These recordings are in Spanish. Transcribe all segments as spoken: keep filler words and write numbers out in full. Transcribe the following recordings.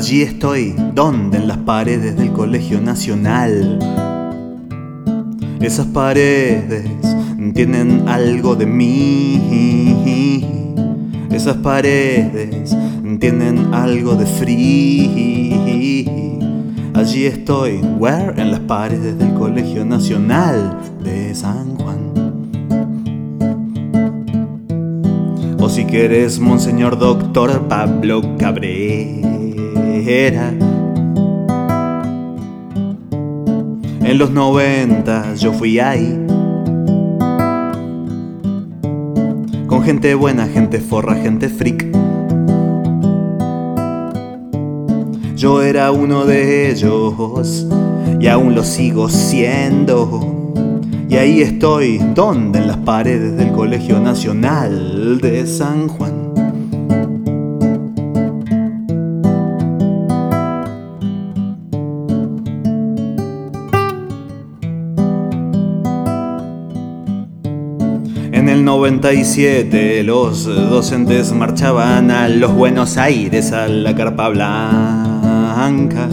Allí estoy, donde en las paredes del Colegio Nacional. Esas paredes tienen algo de mí. Esas paredes tienen algo de free. Allí estoy, where, en las paredes del Colegio Nacional de San Juan. O si quieres, Monseñor Doctor Pablo Cabrera. En los noventas yo fui ahí, con gente buena, gente forra, gente freak. Yo era uno de ellos y aún lo sigo siendo. Y ahí estoy, donde en las paredes del Colegio Nacional de San Juan. En el noventa y siete los docentes marchaban a los Buenos Aires, a la Carpa Blanca.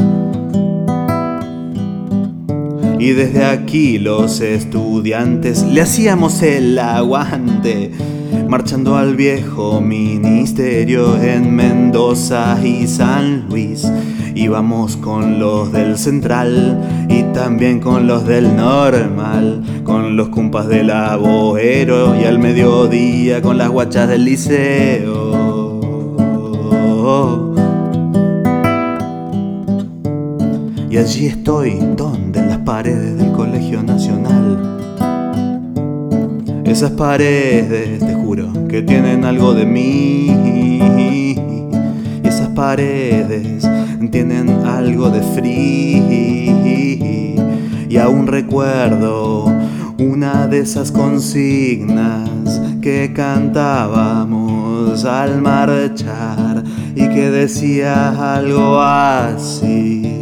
Y desde aquí los estudiantes le hacíamos el aguante, marchando al viejo ministerio en Mendoza y San Luis. Íbamos con los del Central y también con los del Normal, con los cumpas del Aboero y al mediodía con las guachas del liceo. Y allí estoy, donde en las paredes del Colegio Nacional. Esas paredes, te juro, que tienen algo de mí. Y esas paredes tienen algo de free. Y aún recuerdo una de esas consignas que cantábamos al marchar y que decía algo así: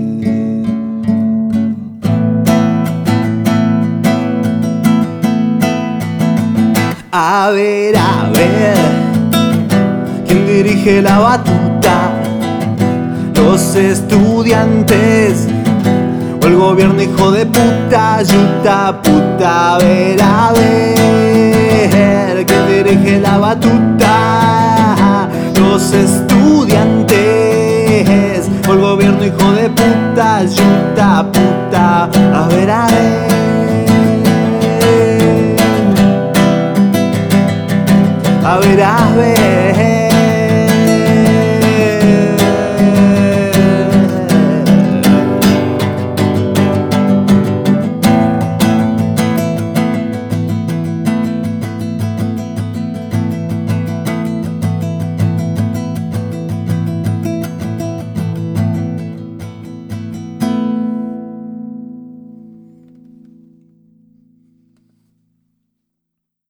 a ver, a ver, ¿quién dirige la batuta? ¿Los estudiantes o el gobierno hijo de puta? Yuta puta, a ver, a ver, ¿quién dirige la batuta? ¿Los estudiantes o el gobierno hijo de puta? Yuta puta, a ver, a ver. A ver, a ver.